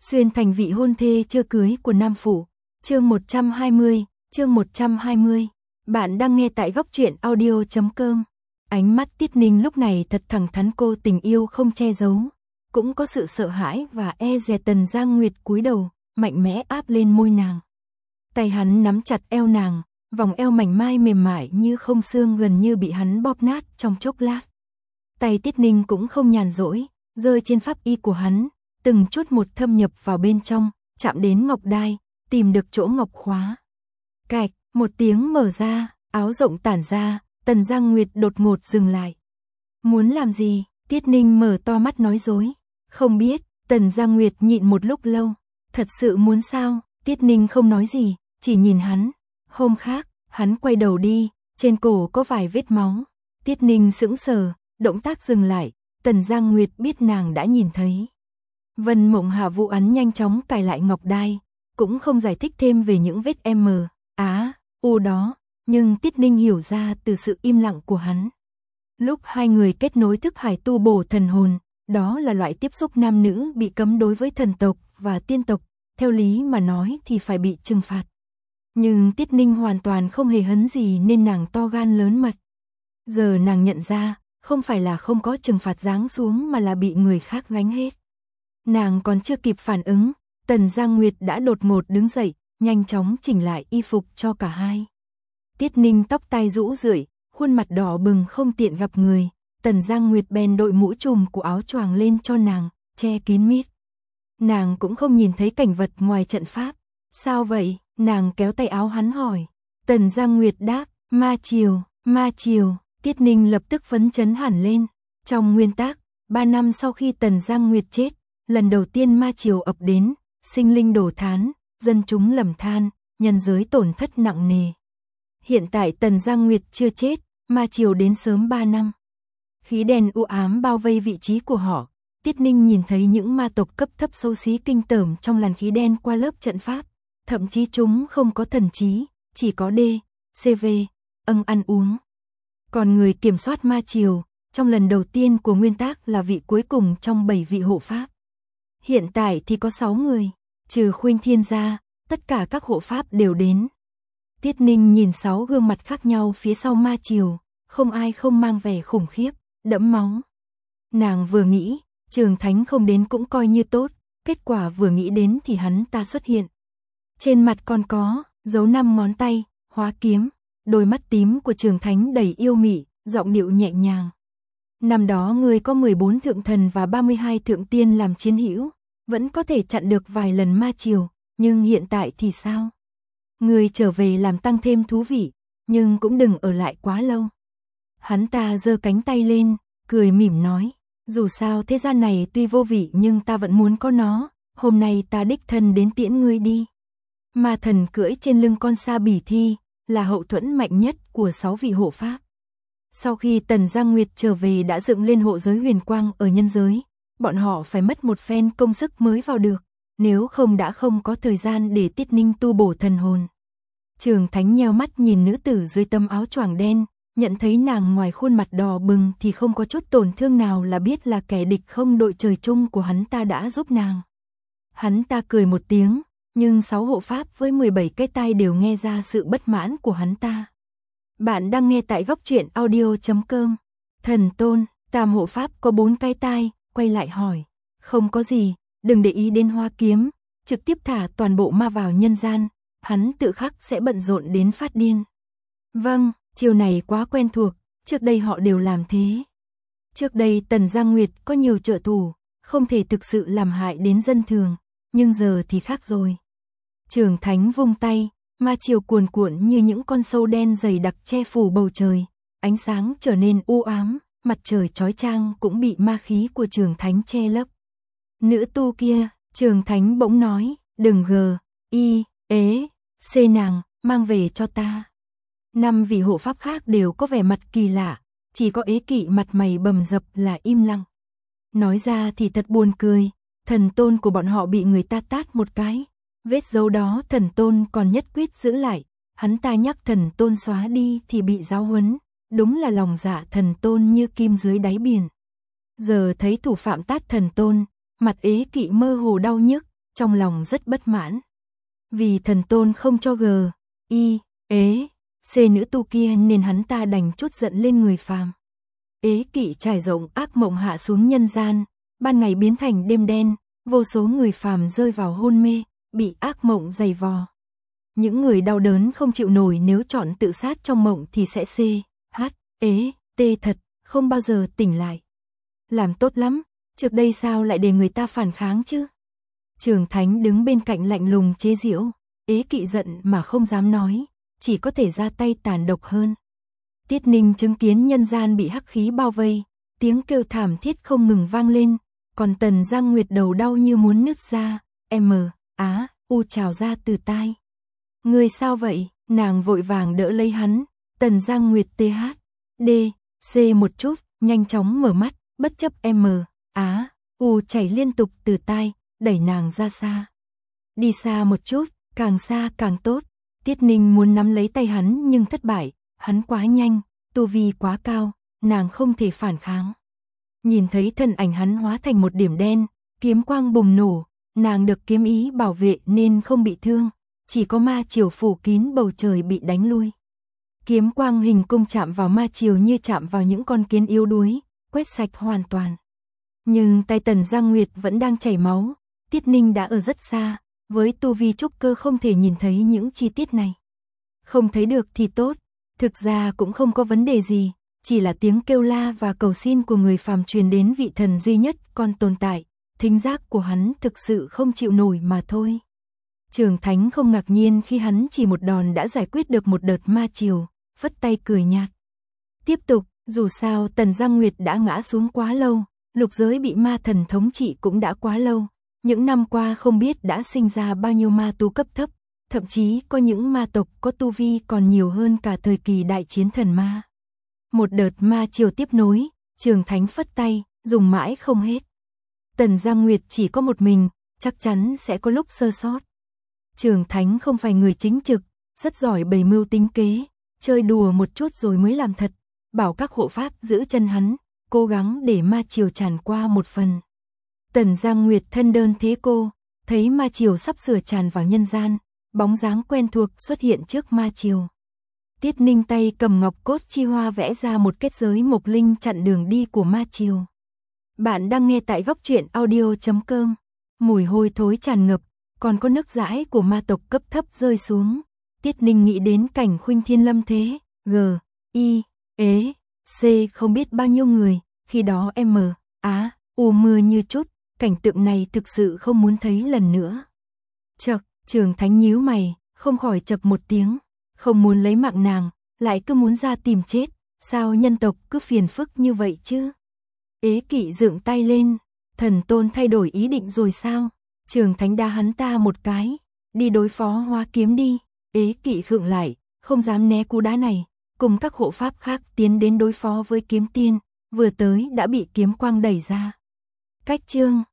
Xuyên thành vị hôn thê chưa cưới của Nam Phủ. Chương 120. Bạn đang nghe tại góc truyện audio.com. Ánh mắt Tiết Ninh lúc này thật thẳng thắn, cô tình yêu không che giấu, cũng có sự sợ hãi và e dè. Tần Giang Nguyệt cúi đầu, mạnh mẽ áp lên môi nàng. Tay hắn nắm chặt eo nàng, vòng eo mảnh mai mềm mại như không xương gần như bị hắn bóp nát trong chốc lát. Tay Tiết Ninh cũng không nhàn rỗi, rơi trên pháp y của hắn, từng chút một thâm nhập vào bên trong, chạm đến ngọc đai, tìm được chỗ ngọc khóa. Cạch, một tiếng mở ra, áo rộng tản ra, Tần Giang Nguyệt đột ngột dừng lại. Muốn làm gì? Tiết Ninh mở to mắt nói dối. Không biết. Tần Giang Nguyệt nhịn một lúc lâu. Thật sự muốn sao? Tiết Ninh không nói gì, chỉ nhìn hắn. Hôm khác, hắn quay đầu đi, trên cổ có vài vết máu. Tiết Ninh sững sờ, động tác dừng lại. Tần Giang Nguyệt biết nàng đã nhìn thấy. Vân Mộng Hạ vụ án nhanh chóng cài lại ngọc đai, cũng không giải thích thêm về những vết U đó, nhưng Tiết Ninh hiểu ra từ sự im lặng của hắn. Lúc hai người kết nối thức hải tu bổ thần hồn, đó là loại tiếp xúc nam nữ bị cấm đối với thần tộc và tiên tộc, theo lý mà nói thì phải bị trừng phạt. Nhưng Tiết Ninh hoàn toàn không hề hấn gì nên nàng to gan lớn mật. Giờ nàng nhận ra, không phải là không có trừng phạt giáng xuống mà là bị người khác gánh hết. Nàng còn chưa kịp phản ứng, Tần Giang Nguyệt đã đột ngột đứng dậy, nhanh chóng chỉnh lại y phục cho cả hai. Tiết Ninh tóc tai rũ rượi, khuôn mặt đỏ bừng không tiện gặp người, Tần Giang Nguyệt bèn đội mũ trùm của áo choàng lên cho nàng, che kín mít. Nàng cũng không nhìn thấy cảnh vật ngoài trận pháp. Sao vậy? Nàng kéo tay áo hắn hỏi. Tần Giang Nguyệt đáp, ma triều. Tiết Ninh lập tức phấn chấn hẳn lên. Trong nguyên tắc, 3 năm sau khi Tần Giang Nguyệt chết, lần đầu tiên ma triều ập đến, sinh linh đổ thán, dân chúng lầm than, nhân giới tổn thất nặng nề. Hiện tại Tần Giang Nguyệt chưa chết, ma triều đến sớm 3 năm. Khí đen u ám bao vây vị trí của họ. Tiết Ninh nhìn thấy những ma tộc cấp thấp xấu xí kinh tởm trong làn khí đen qua lớp trận pháp. Thậm chí chúng không có thần trí, chỉ có CV, ăn uống. Còn người kiểm soát ma triều, trong lần đầu tiên của nguyên tác là vị cuối cùng trong 7 vị hộ pháp. Hiện tại thì có 6 người, trừ Khuynh Thiên ra, tất cả các hộ pháp đều đến. Tiết Ninh nhìn 6 gương mặt khác nhau phía sau ma triều, không ai không mang vẻ khủng khiếp, đẫm máu. Nàng vừa nghĩ, Trường Thánh không đến cũng coi như tốt, kết quả vừa nghĩ đến thì hắn ta xuất hiện. Trên mặt còn có dấu 5 ngón tay, hóa kiếm, đôi mắt tím của Trường Thánh đầy yêu mị, giọng điệu nhẹ nhàng. Năm đó người có 14 thượng thần và 32 thượng tiên làm chiến hữu, vẫn có thể chặn được vài lần ma triều, nhưng hiện tại thì sao? Người trở về làm tăng thêm thú vị, nhưng cũng đừng ở lại quá lâu. Hắn ta giơ cánh tay lên, cười mỉm nói, dù sao thế gian này tuy vô vị nhưng ta vẫn muốn có nó, hôm nay ta đích thân đến tiễn ngươi đi. Ma thần cưỡi trên lưng con sa bỉ thi, là hậu thuẫn mạnh nhất của 6 vị hộ pháp. Sau khi Tần Giang Nguyệt trở về đã dựng lên hộ giới huyền quang ở nhân giới, bọn họ phải mất một phen công sức mới vào được, nếu không đã không có thời gian để Tiết Ninh tu bổ thần hồn. Trường Thánh nheo mắt nhìn nữ tử dưới tấm áo choàng đen, nhận thấy nàng ngoài khuôn mặt đỏ bừng thì không có chút tổn thương nào là biết là kẻ địch không đội trời chung của hắn ta đã giúp nàng. Hắn ta cười một tiếng, nhưng 6 hộ pháp với 17 cái tai đều nghe ra sự bất mãn của hắn ta. Bạn đang nghe tại góc truyện audio.com. Thần Tôn, Tam hộ pháp có 4 cái tai, quay lại hỏi. Không có gì, đừng để ý đến hoa kiếm, trực tiếp thả toàn bộ ma vào nhân gian, hắn tự khắc sẽ bận rộn đến phát điên. Vâng, chiều này quá quen thuộc, trước đây họ đều làm thế. Trước đây Tần Giang Nguyệt có nhiều trợ thủ, không thể thực sự làm hại đến dân thường, nhưng giờ thì khác rồi. Trường Thánh vung tay, ma triều cuồn cuộn như những con sâu đen dày đặc che phủ bầu trời, ánh sáng trở nên u ám, mặt trời chói chang cũng bị ma khí của Trường Thánh che lấp. Nữ tu kia, Trường Thánh bỗng nói, đừng C nàng, mang về cho ta. 5 vị hộ pháp khác đều có vẻ mặt kỳ lạ, chỉ có Ế Kỵ mặt mày bầm dập là im lặng. Nói ra thì thật buồn cười, thần tôn của bọn họ bị người ta tát một cái. Vết dấu đó thần tôn còn nhất quyết giữ lại, hắn ta nhắc thần tôn xóa đi thì bị giáo huấn, đúng là lòng dạ thần tôn như kim dưới đáy biển. Giờ thấy thủ phạm tát thần tôn, mặt Ế Kỵ mơ hồ đau nhức, trong lòng rất bất mãn. Vì thần tôn không cho C nữ tu kia nên hắn ta đành trút giận lên người phàm. Ế kỵ trải rộng ác mộng hạ xuống nhân gian, ban ngày biến thành đêm đen, vô số người phàm rơi vào hôn mê, bị ác mộng dày vò. Những người đau đớn không chịu nổi nếu chọn tự sát trong mộng thì sẽ thật, không bao giờ tỉnh lại. Làm tốt lắm, trước đây sao lại để người ta phản kháng chứ? Trường Thánh đứng bên cạnh lạnh lùng chế giễu, Ế kỵ giận mà không dám nói, chỉ có thể ra tay tàn độc hơn. Tiết Ninh chứng kiến nhân gian bị hắc khí bao vây, tiếng kêu thảm thiết không ngừng vang lên, còn Tần Giang Nguyệt đầu đau như muốn nứt ra, trào ra từ tai. Người sao vậy? Nàng vội vàng đỡ lấy hắn, Tần Giang Nguyệt một chút, nhanh chóng mở mắt, bất chấp chảy liên tục từ tai, đẩy nàng ra xa. Đi xa một chút, càng xa càng tốt. Tiết Ninh muốn nắm lấy tay hắn nhưng thất bại, hắn quá nhanh, tu vi quá cao, nàng không thể phản kháng. Nhìn thấy thân ảnh hắn hóa thành một điểm đen, kiếm quang bùng nổ, nàng được kiếm ý bảo vệ nên không bị thương, chỉ có ma chiều phủ kín bầu trời bị đánh lui. Kiếm quang hình cung chạm vào ma chiều như chạm vào những con kiến yếu đuối, quét sạch hoàn toàn. Nhưng tay Tần Giang Nguyệt vẫn đang chảy máu, Tiết Ninh đã ở rất xa, với tu vi trúc cơ không thể nhìn thấy những chi tiết này. Không thấy được thì tốt, thực ra cũng không có vấn đề gì, chỉ là tiếng kêu la và cầu xin của người phàm truyền đến vị thần duy nhất còn tồn tại, thính giác của hắn thực sự không chịu nổi mà thôi. Trường Thánh không ngạc nhiên khi hắn chỉ một đòn đã giải quyết được một đợt ma chiều, vất tay cười nhạt. Tiếp tục, dù sao Tần Giang Nguyệt đã ngã xuống quá lâu, lục giới bị ma thần thống trị cũng đã quá lâu. Những năm qua không biết đã sinh ra bao nhiêu ma tu cấp thấp, thậm chí có những ma tộc có tu vi còn nhiều hơn cả thời kỳ đại chiến thần ma. Một đợt ma chiều tiếp nối, Trường Thánh phất tay, dùng mãi không hết. Tần Giang Nguyệt chỉ có một mình, chắc chắn sẽ có lúc sơ sót. Trường Thánh không phải người chính trực, rất giỏi bày mưu tính kế, chơi đùa một chút rồi mới làm thật, bảo các hộ pháp giữ chân hắn, cố gắng để ma chiều tràn qua một phần. Tần Giang Nguyệt thân đơn thế cô, thấy ma chiều sắp sửa tràn vào nhân gian, bóng dáng quen thuộc xuất hiện trước ma chiều. Tiết Ninh tay cầm ngọc cốt chi hoa vẽ ra một kết giới mộc linh chặn đường đi của ma chiều. Bạn đang nghe tại góc truyện audio.com. Mùi hôi thối tràn ngập, còn có nước dãi của ma tộc cấp thấp rơi xuống. Tiết Ninh nghĩ đến cảnh Khuynh Thiên lâm thế, không biết bao nhiêu người, khi đó mưa như chút, cảnh tượng này thực sự không muốn thấy lần nữa. Chậc, Trường Thánh nhíu mày, không khỏi chậc một tiếng, không muốn lấy mạng nàng, lại cứ muốn ra tìm chết, sao nhân tộc cứ phiền phức như vậy chứ? Ế kỵ dựng tay lên, thần tôn thay đổi ý định rồi sao? Trường Thánh đá hắn ta một cái, đi đối phó Hoa Kiếm đi. Ế kỵ khựng lại, không dám né cú đá này, cùng các hộ pháp khác tiến đến đối phó với Kiếm Tiên, vừa tới đã bị kiếm quang đẩy ra. Cách chương